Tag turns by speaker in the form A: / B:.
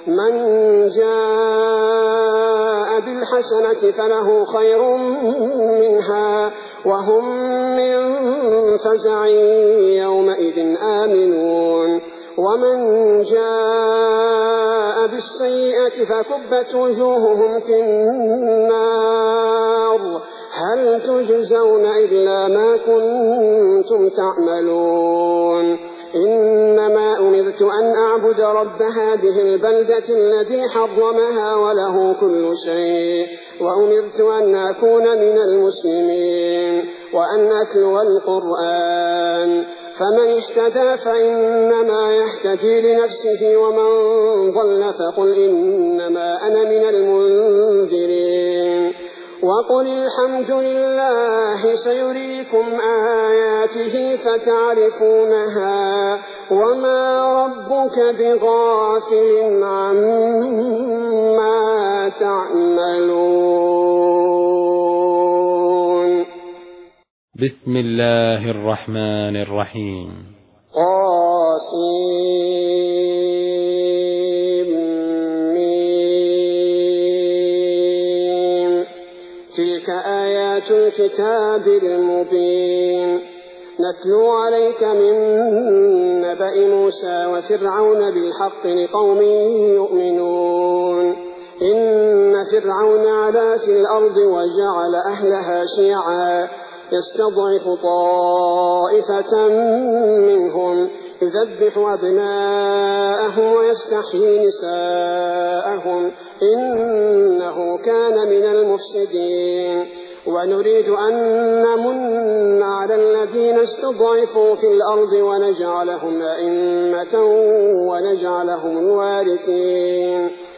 A: من جاء بالحسنة فله خير منها وهم من فزع يومئذ آمنون ومن جاء بالسيئة فكبت وجوههم في النار هل تجزون إلا ما كنتم تعملون إنما أمرت أن أعبد رب هذه البلدة الذي حرمها وله كل شيء وأمرت أن أكون من المسلمين وأن أتلو القرآن فمن اهتدى فإنما يهتدي لنفسه ومن ضل فقل إنما أنا من المنذرين وقل الحمد لله سيريكم آياته فتعرفونها وما ربك بغافل عما تعملون.
B: بسم الله الرحمن الرحيم.
A: تلك آيات الكتاب المبين نتلو عليك من نبأ موسى وفرعون بالحق لقوم يؤمنون إن فرعون علا في الأرض وجعل أهلها شيعا يستضعف طائفة منهم يذبح أبناءهم ويستحيي نساءهم إنه كان من المفسدين ونريد أن نمن على الذين استضعفوا في الأرض ونجعلهم أئمة ونجعلهم الوارثين